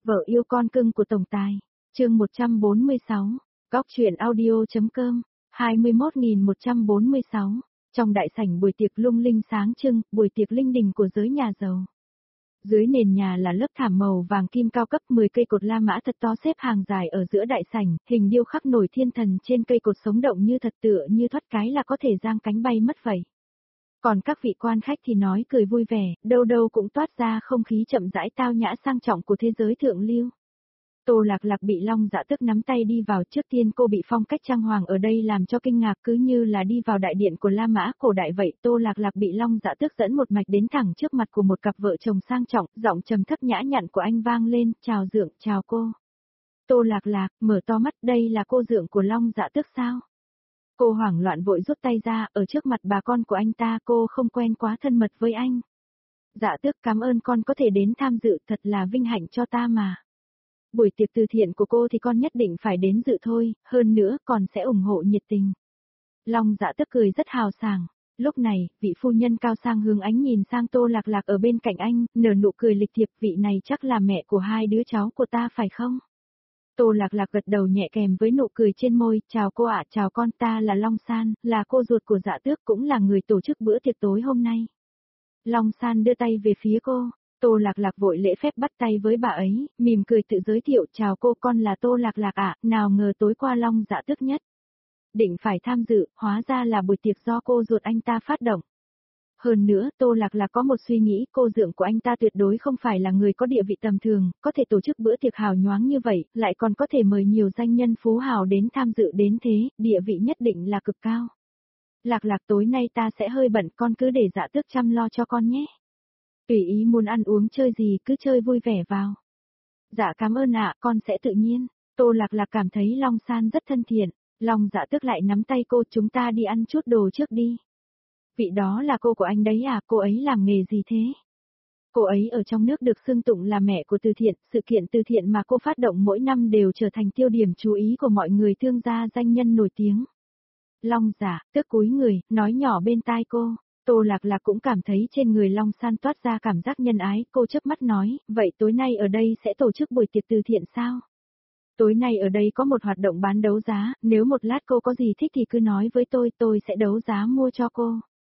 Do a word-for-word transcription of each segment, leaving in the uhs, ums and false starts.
Vợ yêu con cưng của tổng tài. Chương một trăm bốn mươi sáu. Góc truyện audio.com. hai mươi mốt nghìn một trăm bốn mươi sáu. Trong đại sảnh buổi tiệc lung linh sáng trưng, buổi tiệc linh đình của giới nhà giàu. Dưới nền nhà là lớp thảm màu vàng kim cao cấp, mười cây cột La Mã thật to xếp hàng dài ở giữa đại sảnh, hình điêu khắc nổi thiên thần trên cây cột sống động như thật, tựa như thoát cái là có thể giang cánh bay mất vậy. Còn các vị quan khách thì nói cười vui vẻ, đâu đâu cũng toát ra không khí chậm rãi tao nhã sang trọng của thế giới thượng lưu. Tô Lạc Lạc bị Long Dạ Tước nắm tay đi vào, trước tiên cô bị phong cách trang hoàng ở đây làm cho kinh ngạc, cứ như là đi vào đại điện của La Mã cổ đại vậy. Tô Lạc Lạc bị Long Dạ Tước dẫn một mạch đến thẳng trước mặt của một cặp vợ chồng sang trọng, giọng trầm thấp nhã nhặn của anh vang lên, "Chào dượng, chào cô." Tô Lạc Lạc mở to mắt, đây là cô dượng của Long Dạ Tước sao? Cô hoảng loạn vội rút tay ra, ở trước mặt bà con của anh ta cô không quen quá thân mật với anh. "Dạ Tước, cảm ơn con có thể đến tham dự, thật là vinh hạnh cho ta mà. Buổi tiệc từ thiện của cô thì con nhất định phải đến dự thôi, hơn nữa còn sẽ ủng hộ nhiệt tình." Long Dạ Tước cười rất hào sảng. Lúc này, vị phu nhân cao sang hướng ánh nhìn sang Tô Lạc Lạc ở bên cạnh anh, nở nụ cười lịch thiệp, "Vị này chắc là mẹ của hai đứa cháu của ta phải không?" Tô Lạc Lạc gật đầu nhẹ kèm với nụ cười trên môi, "Chào cô ạ, chào con, ta là Long San, là cô ruột của Dạ Tước, cũng là người tổ chức bữa tiệc tối hôm nay." Long San đưa tay về phía cô. Tô Lạc Lạc vội lễ phép bắt tay với bà ấy, mỉm cười tự giới thiệu, "Chào cô, con là Tô Lạc Lạc ạ, nào ngờ tối qua Long Dạ Tước nhất định phải tham dự, hóa ra là buổi tiệc do cô ruột anh ta phát động." Hơn nữa, Tô Lạc Lạc có một suy nghĩ, cô dượng của anh ta tuyệt đối không phải là người có địa vị tầm thường, có thể tổ chức bữa tiệc hào nhoáng như vậy, lại còn có thể mời nhiều danh nhân phú hào đến tham dự đến thế, địa vị nhất định là cực cao. "Lạc Lạc, tối nay ta sẽ hơi bận, con cứ để Dạ Tước chăm lo cho con nhé. Tùy ý muốn ăn uống chơi gì cứ chơi vui vẻ vào." "Dạ cảm ơn ạ, con sẽ tự nhiên." Tô Lạc Lạc cảm thấy Long San rất thân thiện. Long Dạ Tước lại nắm tay cô, "Chúng ta đi ăn chút đồ trước đi." "Vị đó là cô của anh đấy à, cô ấy làm nghề gì thế?" "Cô ấy ở trong nước được xưng tụng là mẹ của từ thiện, sự kiện từ thiện mà cô phát động mỗi năm đều trở thành tiêu điểm chú ý của mọi người, thương gia danh nhân nổi tiếng." Long Dạ Tước cúi người, nói nhỏ bên tai cô. Tô Lạc Lạc cũng cảm thấy trên người Long San toát ra cảm giác nhân ái, cô chớp mắt nói, "Vậy tối nay ở đây sẽ tổ chức buổi tiệc từ thiện sao?" "Tối nay ở đây có một hoạt động bán đấu giá, nếu một lát cô có gì thích thì cứ nói với tôi, tôi sẽ đấu giá mua cho cô."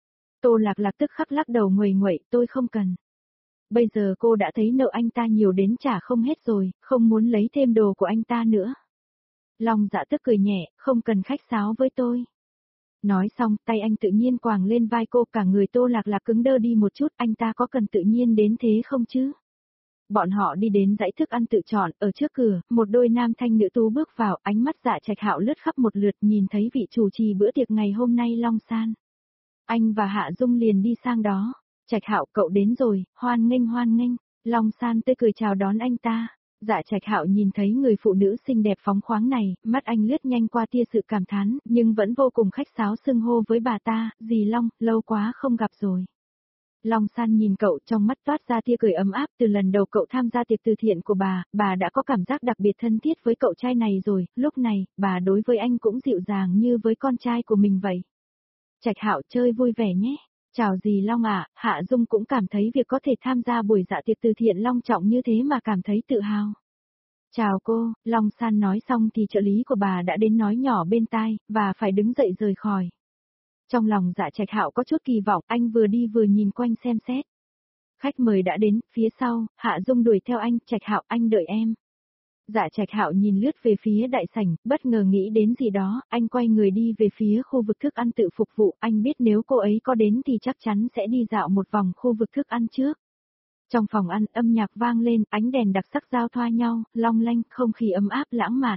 Tô Lạc Lạc tức khắc lắc đầu nguầy nguậy, "Tôi không cần. Bây giờ cô đã thấy nợ anh ta nhiều đến trả không hết rồi, không muốn lấy thêm đồ của anh ta nữa." Long Dạ Tước cười nhẹ, "Không cần khách sáo với tôi." Nói xong, tay anh tự nhiên quàng lên vai cô, cả người Tô Lạc Lạc cứng đơ đi một chút, anh ta có cần tự nhiên đến thế không chứ? Bọn họ đi đến dãy thức ăn tự chọn, ở trước cửa, một đôi nam thanh nữ tú bước vào, ánh mắt Dạ Trạch Hạo lướt khắp một lượt, nhìn thấy vị chủ trì bữa tiệc ngày hôm nay Long San. Anh và Hạ Dung liền đi sang đó. "Trạch Hạo, cậu đến rồi, hoan nghênh hoan nghênh." Long San tươi cười chào đón anh ta. Dạ Trạch Hạo nhìn thấy người phụ nữ xinh đẹp phóng khoáng này, mắt anh lướt nhanh qua tia sự cảm thán, nhưng vẫn vô cùng khách sáo xưng hô với bà ta, "Dì Long, lâu quá không gặp rồi." Long San nhìn cậu, trong mắt toát ra tia cười ấm áp, từ lần đầu cậu tham gia tiệc từ thiện của bà, bà đã có cảm giác đặc biệt thân thiết với cậu trai này rồi, lúc này, bà đối với anh cũng dịu dàng như với con trai của mình vậy. "Trạch Hạo, chơi vui vẻ nhé." "Chào dì Long ạ." Hạ Dung cũng cảm thấy việc có thể tham gia buổi dạ tiệc từ thiện long trọng như thế mà cảm thấy tự hào. "Chào cô." Long San nói xong thì trợ lý của bà đã đến nói nhỏ bên tai, và phải đứng dậy rời khỏi. Trong lòng Dạ Trạch Hạo có chút kỳ vọng, anh vừa đi vừa nhìn quanh xem xét. Khách mời đã đến, phía sau, Hạ Dung đuổi theo anh, "Trạch Hạo, anh đợi em." Dạ Trạch Hạo nhìn lướt về phía đại sảnh, bất ngờ nghĩ đến gì đó, anh quay người đi về phía khu vực thức ăn tự phục vụ, anh biết nếu cô ấy có đến thì chắc chắn sẽ đi dạo một vòng khu vực thức ăn trước. Trong phòng ăn, âm nhạc vang lên, ánh đèn đặc sắc giao thoa nhau, long lanh, không khí ấm áp lãng mạn.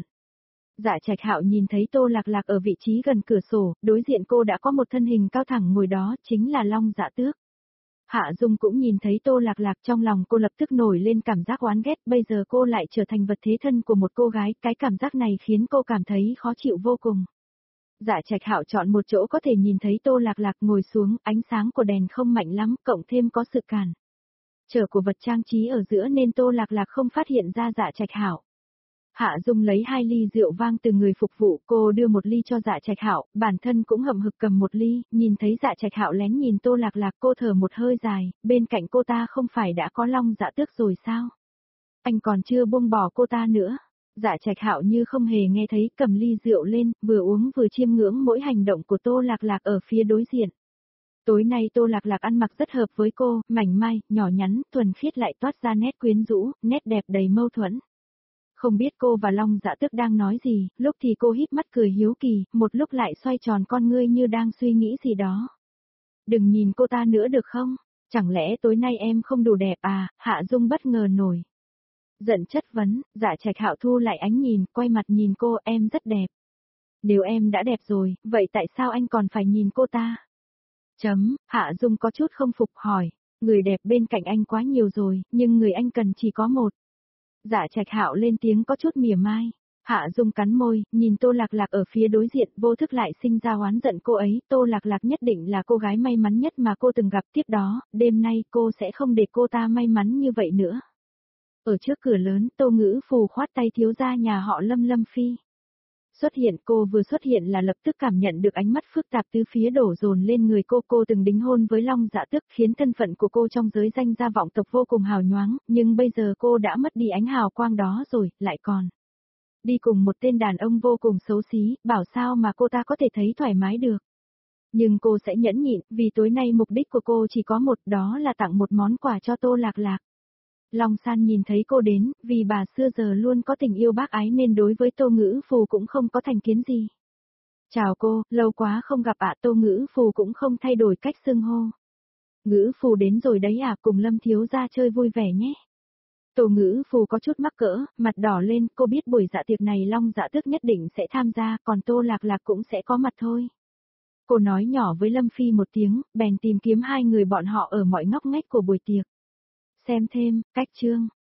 Dạ Trạch Hạo nhìn thấy Tô Lạc Lạc ở vị trí gần cửa sổ, đối diện cô đã có một thân hình cao thẳng ngồi đó, chính là Long Dạ Tước. Hạ Dung cũng nhìn thấy Tô Lạc Lạc, trong lòng cô lập tức nổi lên cảm giác oán ghét, bây giờ cô lại trở thành vật thế thân của một cô gái, cái cảm giác này khiến cô cảm thấy khó chịu vô cùng. Dạ Trạch Hạo chọn một chỗ có thể nhìn thấy Tô Lạc Lạc ngồi xuống, ánh sáng của đèn không mạnh lắm, cộng thêm có sự cản trở của vật trang trí ở giữa nên Tô Lạc Lạc không phát hiện ra Dạ Trạch Hạo. Hạ Dung lấy hai ly rượu vang từ người phục vụ, cô đưa một ly cho Dạ Trạch Hạo, bản thân cũng hậm hực cầm một ly, nhìn thấy Dạ Trạch Hạo lén nhìn Tô Lạc Lạc, cô thở một hơi dài, bên cạnh cô ta không phải đã có Long Dạ Tước rồi sao? Anh còn chưa buông bỏ cô ta nữa. Dạ Trạch Hạo như không hề nghe thấy, cầm ly rượu lên, vừa uống vừa chiêm ngưỡng mỗi hành động của Tô Lạc Lạc ở phía đối diện. Tối nay Tô Lạc Lạc ăn mặc rất hợp với cô, mảnh mai, nhỏ nhắn, thuần khiết lại toát ra nét quyến rũ, nét đẹp đầy mâu thuẫn. Không biết cô và Long Dạ Tước đang nói gì, lúc thì cô híp mắt cười hiếu kỳ, một lúc lại xoay tròn con ngươi như đang suy nghĩ gì đó. Đừng nhìn cô ta nữa được không? Chẳng lẽ tối nay em không đủ đẹp à? Hạ Dung bất ngờ nổi giận chất vấn. Dạ Trạch Hạo thu lại ánh nhìn, quay mặt nhìn cô, em rất đẹp. Nếu em đã đẹp rồi, vậy tại sao anh còn phải nhìn cô ta? Chấm, Hạ Dung có chút không phục hỏi, người đẹp bên cạnh anh quá nhiều rồi, nhưng người anh cần chỉ có một. Dạ Trạch Hạo lên tiếng có chút mỉa mai. Hạ Dung cắn môi, nhìn Tô Lạc Lạc ở phía đối diện, vô thức lại sinh ra oán giận cô ấy. Tô Lạc Lạc nhất định là cô gái may mắn nhất mà cô từng gặp, tiếp đó, đêm nay cô sẽ không để cô ta may mắn như vậy nữa. Ở trước cửa lớn, Tô Ngữ Phù khoát tay thiếu gia nhà họ Lâm Lâm Phi. Xuất hiện, cô vừa xuất hiện là lập tức cảm nhận được ánh mắt phức tạp tứ phía đổ dồn lên người cô. Cô từng đính hôn với Long Dạ Tước, khiến thân phận của cô trong giới danh gia vọng tộc vô cùng hào nhoáng, nhưng bây giờ cô đã mất đi ánh hào quang đó rồi, lại còn đi cùng một tên đàn ông vô cùng xấu xí, bảo sao mà cô ta có thể thấy thoải mái được. Nhưng cô sẽ nhẫn nhịn, vì tối nay mục đích của cô chỉ có một, đó là tặng một món quà cho Tô Lạc Lạc. Long San nhìn thấy cô đến, vì bà xưa giờ luôn có tình yêu bác ái nên đối với Tô Ngữ Phù cũng không có thành kiến gì. Chào cô, lâu quá không gặp ạ. Tô Ngữ Phù cũng không thay đổi cách xưng hô. Ngữ Phù đến rồi đấy à, cùng Lâm thiếu gia chơi vui vẻ nhé. Tô Ngữ Phù có chút mắc cỡ, mặt đỏ lên, cô biết buổi dạ tiệc này Long Dạ Tước nhất định sẽ tham gia, còn Tô Lạc Lạc cũng sẽ có mặt thôi. Cô nói nhỏ với Lâm Phi một tiếng, bèn tìm kiếm hai người bọn họ ở mọi ngóc ngách của buổi tiệc. Xem thêm, cách chương.